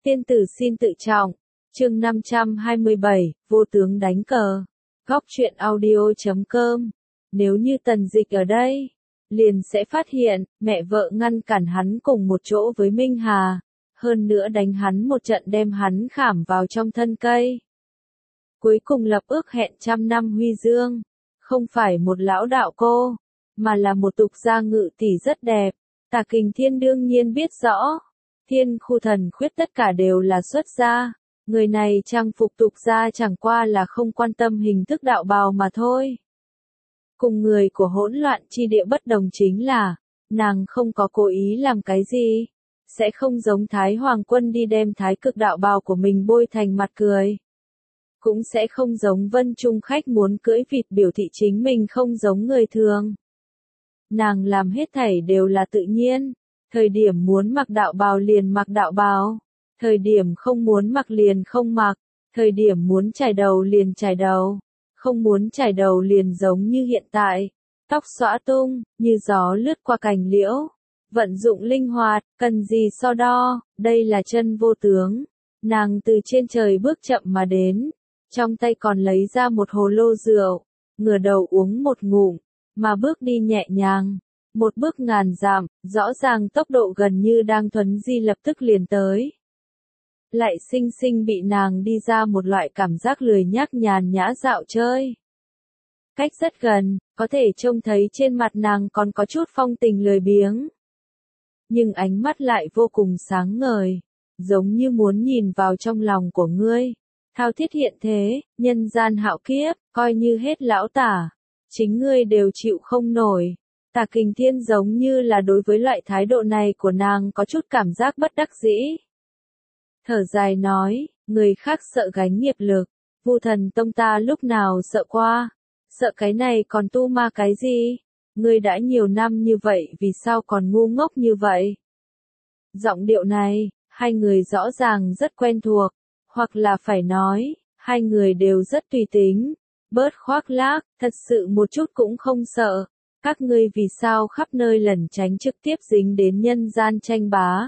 Tiên tử xin tự trọng. Chương 527, vô tướng đánh cờ. Góc truyện audio.com. Nếu như Tần Dịch ở đây, liền sẽ phát hiện, mẹ vợ ngăn cản hắn cùng một chỗ với Minh Hà, hơn nữa đánh hắn một trận đem hắn khảm vào trong thân cây. Cuối cùng lập ước hẹn 100 năm huy dương, không phải một lão đạo cô, mà là một tục gia ngự tỷ rất đẹp. Tả Kình Thiên đương nhiên biết rõ, Thiên Khu Thần Khuyết tất cả đều là xuất gia, người này trang phục tục gia chẳng qua là không quan tâm hình thức đạo bào mà thôi. Cùng người của hỗn loạn chi địa bất đồng chính là, nàng không có cố ý làm cái gì, sẽ không giống Thái Hoàng Quân đi đem thái cực đạo bào của mình bôi thành mặt cười. Cũng sẽ không giống Vân Trung khách muốn cưỡi vịt biểu thị chính mình không giống người thường. Nàng làm hết thảy đều là tự nhiên, thời điểm muốn mặc đạo bào liền mặc đạo bào, thời điểm không muốn mặc liền không mặc, thời điểm muốn chải đầu liền chải đầu, không muốn chải đầu liền giống như hiện tại, tóc xõa tung, như gió lướt qua cành liễu, vận dụng linh hoạt, cần gì so đo, đây là chân vô tướng. Nàng từ trên trời bước chậm mà đến, trong tay còn lấy ra một hồ lô rượu, ngửa đầu uống một ngụm, mà bước đi nhẹ nhàng, một bước ngàn dặm, rõ ràng tốc độ gần như đang thuấn di lập tức liền tới. Lại sinh sinh bị nàng đi ra một loại cảm giác lười nhác nhàn nhã dạo chơi. Cách rất gần, có thể trông thấy trên mặt nàng còn có chút phong tình lười biếng. Nhưng ánh mắt lại vô cùng sáng ngời, giống như muốn nhìn vào trong lòng của ngươi. Thao thiết hiện thế, nhân gian hạo kiếp, coi như hết lão tả, chính ngươi đều chịu không nổi. Tả Kình Thiên giống như là đối với loại thái độ này của nàng có chút cảm giác bất đắc dĩ. Thở dài nói, người khác sợ gánh nghiệp lực, Vu Thần Tông ta lúc nào sợ qua, sợ cái này còn tu ma cái gì, ngươi đã nhiều năm như vậy vì sao còn ngu ngốc như vậy. Giọng điệu này, hai người rõ ràng rất quen thuộc, hoặc là phải nói, hai người đều rất tùy tính, bớt khoác lác, thật sự một chút cũng không sợ, các ngươi vì sao khắp nơi lẩn tránh trực tiếp dính đến nhân gian tranh bá.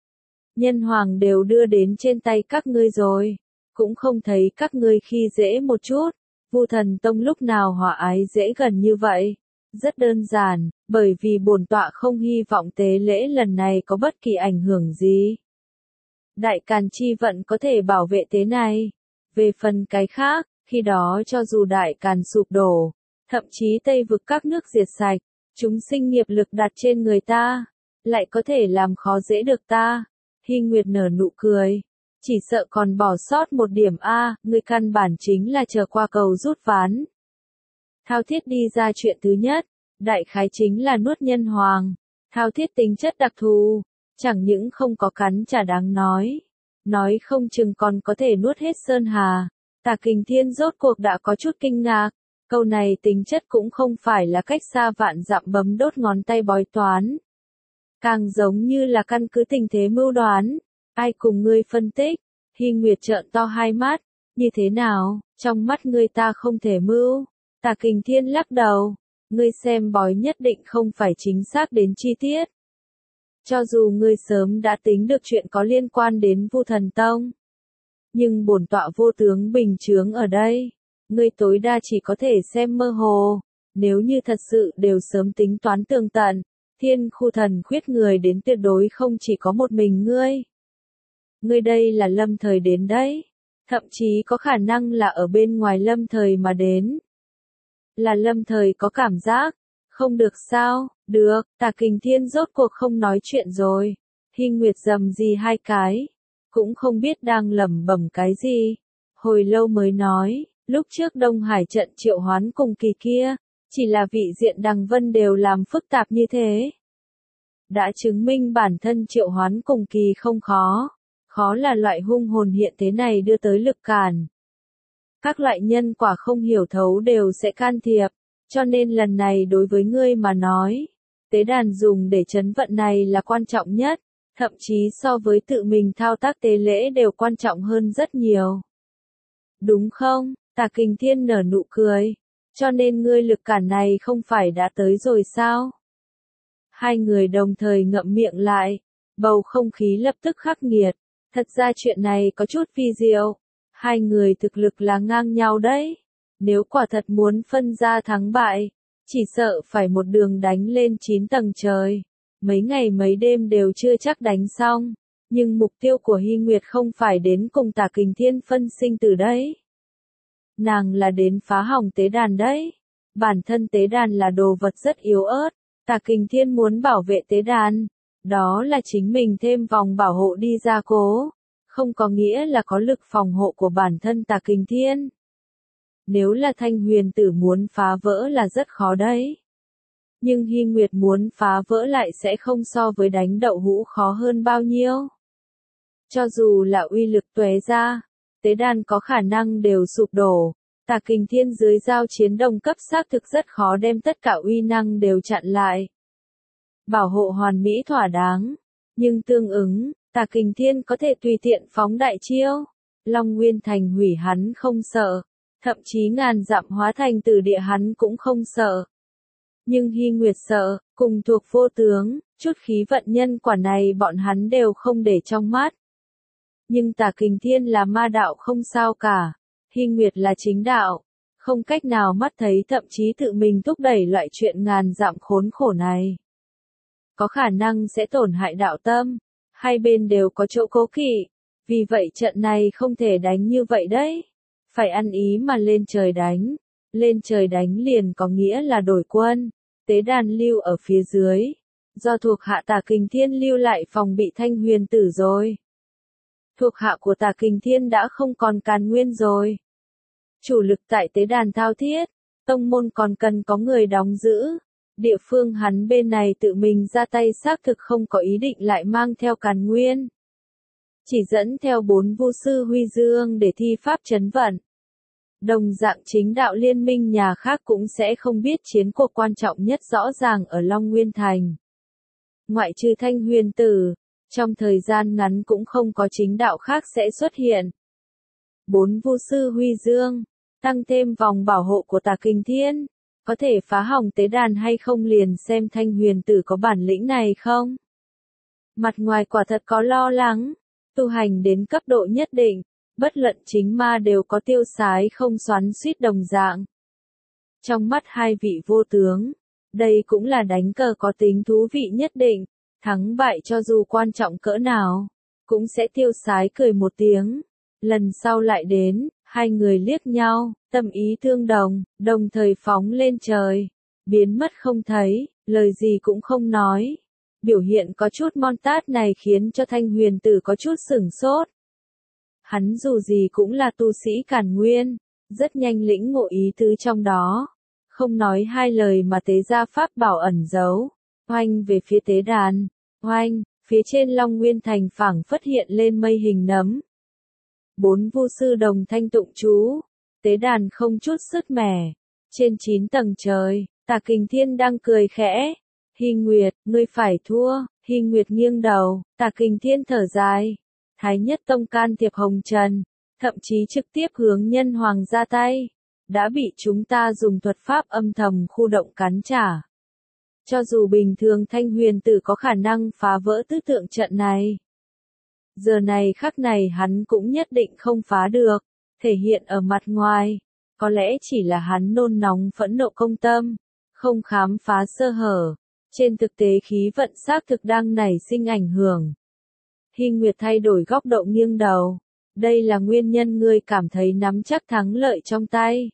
Nhân hoàng đều đưa đến trên tay các ngươi rồi, cũng không thấy các ngươi khi dễ một chút, Vu Thần Tông lúc nào hòa ái dễ gần như vậy. Rất đơn giản, bởi vì bổn tọa không hy vọng tế lễ lần này có bất kỳ ảnh hưởng gì. Đại Càn chi vận có thể bảo vệ thế này. Về phần cái khác, khi đó cho dù Đại Càn sụp đổ, thậm chí Tây vực các nước diệt sạch, chúng sinh nghiệp lực đặt trên người ta, lại có thể làm khó dễ được ta. Hy Nguyệt nở nụ cười. Chỉ sợ còn bỏ sót một điểm A, người căn bản chính là chờ qua cầu rút ván. Thao thiết đi ra chuyện thứ nhất, đại khái chính là nuốt nhân hoàng. Thao thiết tính chất đặc thù, chẳng những không có cắn chả đáng nói không chừng còn có thể nuốt hết Sơn Hà. Tả Kình Thiên rốt cuộc đã có chút kinh ngạc, câu này tính chất cũng không phải là cách xa vạn dặm bấm đốt ngón tay bói toán. Càng giống như là căn cứ tình thế mưu đoán, ai cùng ngươi phân tích. Hy Nguyệt trợn to hai mắt, như thế nào, trong mắt ngươi ta không thể mưu. Tả Kình Thiên lắc đầu, ngươi xem bói nhất định không phải chính xác đến chi tiết. Cho dù ngươi sớm đã tính được chuyện có liên quan đến Vu Thần Tông, nhưng bổn tọa vô tướng bình chướng ở đây, ngươi tối đa chỉ có thể xem mơ hồ, nếu như thật sự đều sớm tính toán tường tận, Thiên Khu Thần Khuyết người đến tuyệt đối không chỉ có một mình ngươi. Ngươi đây là lâm thời đến đấy, thậm chí có khả năng là ở bên ngoài lâm thời mà đến. Là lâm thời có cảm giác, không được sao, được, Tả Kình Thiên rốt cuộc không nói chuyện rồi. Hy Nguyệt rầm gì hai cái, cũng không biết đang lẩm bẩm cái gì. Hồi lâu mới nói, lúc trước Đông Hải trận triệu hoán cùng kỳ kia, chỉ là vị diện Đằng Vân đều làm phức tạp như thế. Đã chứng minh bản thân triệu hoán cùng kỳ không khó, khó là loại hung hồn hiện thế này đưa tới lực cản. Các loại nhân quả không hiểu thấu đều sẽ can thiệp, cho nên lần này đối với ngươi mà nói, tế đàn dùng để trấn vận này là quan trọng nhất, thậm chí so với tự mình thao tác tế lễ đều quan trọng hơn rất nhiều. Đúng không? Tả Kình Thiên nở nụ cười, cho nên ngươi lực cản này không phải đã tới rồi sao? Hai người đồng thời ngậm miệng lại, bầu không khí lập tức khắc nghiệt. Thật ra chuyện này có chút phi diệu. Hai người thực lực là ngang nhau đấy. Nếu quả thật muốn phân ra thắng bại, chỉ sợ phải một đường đánh lên 9 tầng trời. Mấy ngày mấy đêm đều chưa chắc đánh xong. Nhưng mục tiêu của Hy Nguyệt không phải đến cùng Tả Kình Thiên phân sinh tử đấy. Nàng là đến phá hỏng tế đàn đấy. Bản thân tế đàn là đồ vật rất yếu ớt. Tả Kình Thiên muốn bảo vệ tế đàn. Đó là chính mình thêm vòng bảo hộ đi ra cố. Không có nghĩa là có lực phòng hộ của bản thân Tả Kình Thiên. Nếu là Thanh Huyền Tử muốn phá vỡ là rất khó đấy. Nhưng Hy Nguyệt muốn phá vỡ lại sẽ không so với đánh đậu hũ khó hơn bao nhiêu. Cho dù là uy lực tuế ra, tế đàn có khả năng đều sụp đổ. Tả Kình Thiên dưới giao chiến đồng cấp xác thực rất khó đem tất cả uy năng đều chặn lại. Bảo hộ hoàn mỹ thỏa đáng. Nhưng tương ứng, Tả Kình Thiên có thể tùy tiện phóng đại chiêu. Long Nguyên Thành hủy hắn không sợ. Thậm chí ngàn dặm hóa thành tử địa hắn cũng không sợ. Nhưng Hy Nguyệt sợ, cùng thuộc vô tướng, chút khí vận nhân quả này bọn hắn đều không để trong mắt. Nhưng Tả Kình Thiên là ma đạo không sao cả. Hy Nguyệt là chính đạo. Không cách nào mắt thấy thậm chí tự mình thúc đẩy loại chuyện ngàn dặm khốn khổ này. Có khả năng sẽ tổn hại đạo tâm. Hai bên đều có chỗ cố kỵ. Vì vậy trận này không thể đánh như vậy đấy. Phải ăn ý mà lên trời đánh. Lên trời đánh liền có nghĩa là đổi quân. Tế đàn lưu ở phía dưới. Do thuộc hạ Tả Kình Thiên lưu lại phòng bị Thanh Huyền Tử rồi. Thuộc hạ của Tả Kình Thiên đã không còn Càn Nguyên rồi. Chủ lực tại tế đàn thao thiết. Tông môn còn cần có người đóng giữ. Địa phương hắn bên này tự mình ra tay xác thực không có ý định lại mang theo Càn Nguyên. Chỉ dẫn theo 4 vu sư Huy Dương để thi pháp trấn vận. Đồng dạng chính đạo liên minh nhà khác cũng sẽ không biết chiến cuộc quan trọng nhất rõ ràng ở Long Nguyên Thành. Ngoại trừ Thanh Huyền Tử, trong thời gian ngắn cũng không có chính đạo khác sẽ xuất hiện. 4 vu sư Huy Dương, tăng thêm vòng bảo hộ của Tả Kình Thiên, có thể phá hỏng tế đàn hay không liền xem Thanh Huyền Tử có bản lĩnh này không. Mặt ngoài quả thật có lo lắng, tu hành đến cấp độ nhất định, bất luận chính ma đều có tiêu sái không xoắn xuýt đồng dạng. Trong mắt hai vị vô tướng, đây cũng là đánh cờ có tính thú vị nhất định, thắng bại cho dù quan trọng cỡ nào, cũng sẽ tiêu sái cười một tiếng. Lần sau lại đến, hai người liếc nhau, tâm ý tương đồng, đồng thời phóng lên trời, biến mất không thấy, lời gì cũng không nói. Biểu hiện có chút mon tát này khiến cho Thanh Huyền Tử có chút sửng sốt. Hắn dù gì cũng là tu sĩ Càn Nguyên, rất nhanh lĩnh ngộ ý tứ trong đó. Không nói hai lời mà tế ra pháp bảo ẩn giấu. Oanh về phía tế đàn. Oanh, phía trên Long Nguyên Thành phảng phất hiện lên mây hình nấm. 4 vu sư đồng thanh tụng chú. Tế đàn không chút sứt mẻ. Trên 9 tầng trời, Tả Kình Thiên đang cười khẽ. Hy Nguyệt, ngươi phải thua. Hy Nguyệt nghiêng đầu, Tả Kình Thiên thở dài. Thái Nhất Tông can thiệp Hồng Trần, thậm chí trực tiếp hướng Nhân Hoàng ra tay, đã bị chúng ta dùng thuật pháp âm thầm khu động cắn trả. Cho dù bình thường Thanh Huyền Tử có khả năng phá vỡ tứ tượng trận này, giờ này khắc này hắn cũng nhất định không phá được, thể hiện ở mặt ngoài, có lẽ chỉ là hắn nôn nóng phẫn nộ công tâm, không khám phá sơ hở, trên thực tế khí vận xác thực đang nảy sinh ảnh hưởng. Hy Nguyệt thay đổi góc độ nghiêng đầu. Đây là nguyên nhân ngươi cảm thấy nắm chắc thắng lợi trong tay.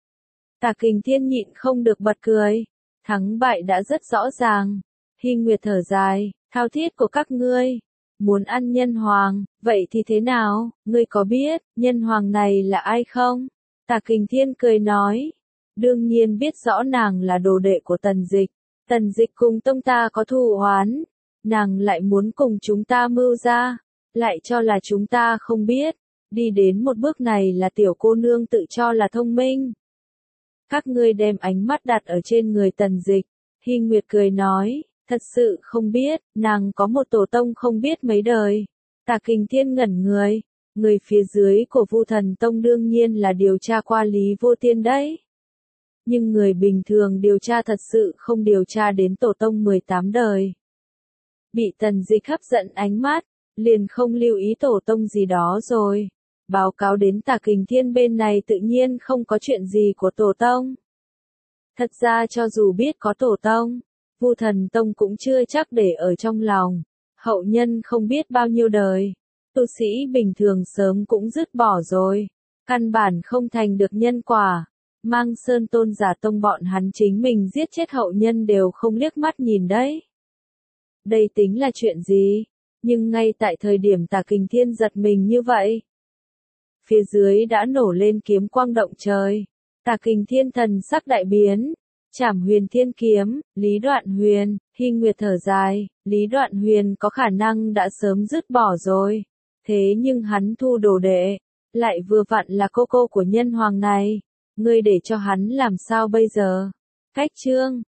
Tả Kình Thiên nhịn không được bật cười. Thắng bại đã rất rõ ràng. Hy Nguyệt thở dài, thao thiết của các ngươi. Muốn ăn Nhân Hoàng, vậy thì thế nào, ngươi có biết, Nhân Hoàng này là ai không? Tả Kình Thiên cười nói. Đương nhiên biết rõ nàng là đồ đệ của Tần Dịch. Tần Dịch cùng tông ta có thù oán. Nàng lại muốn cùng chúng ta mưu ra, lại cho là chúng ta không biết, đi đến một bước này là tiểu cô nương tự cho là thông minh. Các ngươi đem ánh mắt đặt ở trên người Tần Dịch, Hy Nguyệt cười nói, thật sự không biết, nàng có một tổ tông không biết mấy đời. Tả Kình Thiên ngẩn người phía dưới của Vu Thần Tông đương nhiên là điều tra qua Lý Vô Tiên đấy. Nhưng người bình thường điều tra thật sự không điều tra đến tổ tông 18 đời. Bị Tần Dịch hấp dẫn ánh mắt, liền không lưu ý tổ tông gì đó rồi. Báo cáo đến Tả Kình Thiên bên này tự nhiên không có chuyện gì của tổ tông. Thật ra cho dù biết có tổ tông, Vu Thần Tông cũng chưa chắc để ở trong lòng. Hậu nhân không biết bao nhiêu đời, tu sĩ bình thường sớm cũng dứt bỏ rồi, căn bản không thành được nhân quả. Mang Sơn Tôn Giả Tông bọn hắn chính mình giết chết hậu nhân đều không liếc mắt nhìn đấy. Đây tính là chuyện gì? Nhưng ngay tại thời điểm Tả Kình Thiên giật mình như vậy, phía dưới đã nổ lên kiếm quang động trời. Tả Kình Thiên thần sắc đại biến, Trảm Huyền Thiên Kiếm, Lý Đoạn Huyền, Hy Nguyệt thở dài, Lý Đoạn Huyền có khả năng đã sớm dứt bỏ rồi. Thế nhưng hắn thu đồ đệ, lại vừa vặn là cô của nhân hoàng này. Ngươi để cho hắn làm sao bây giờ? Cách chương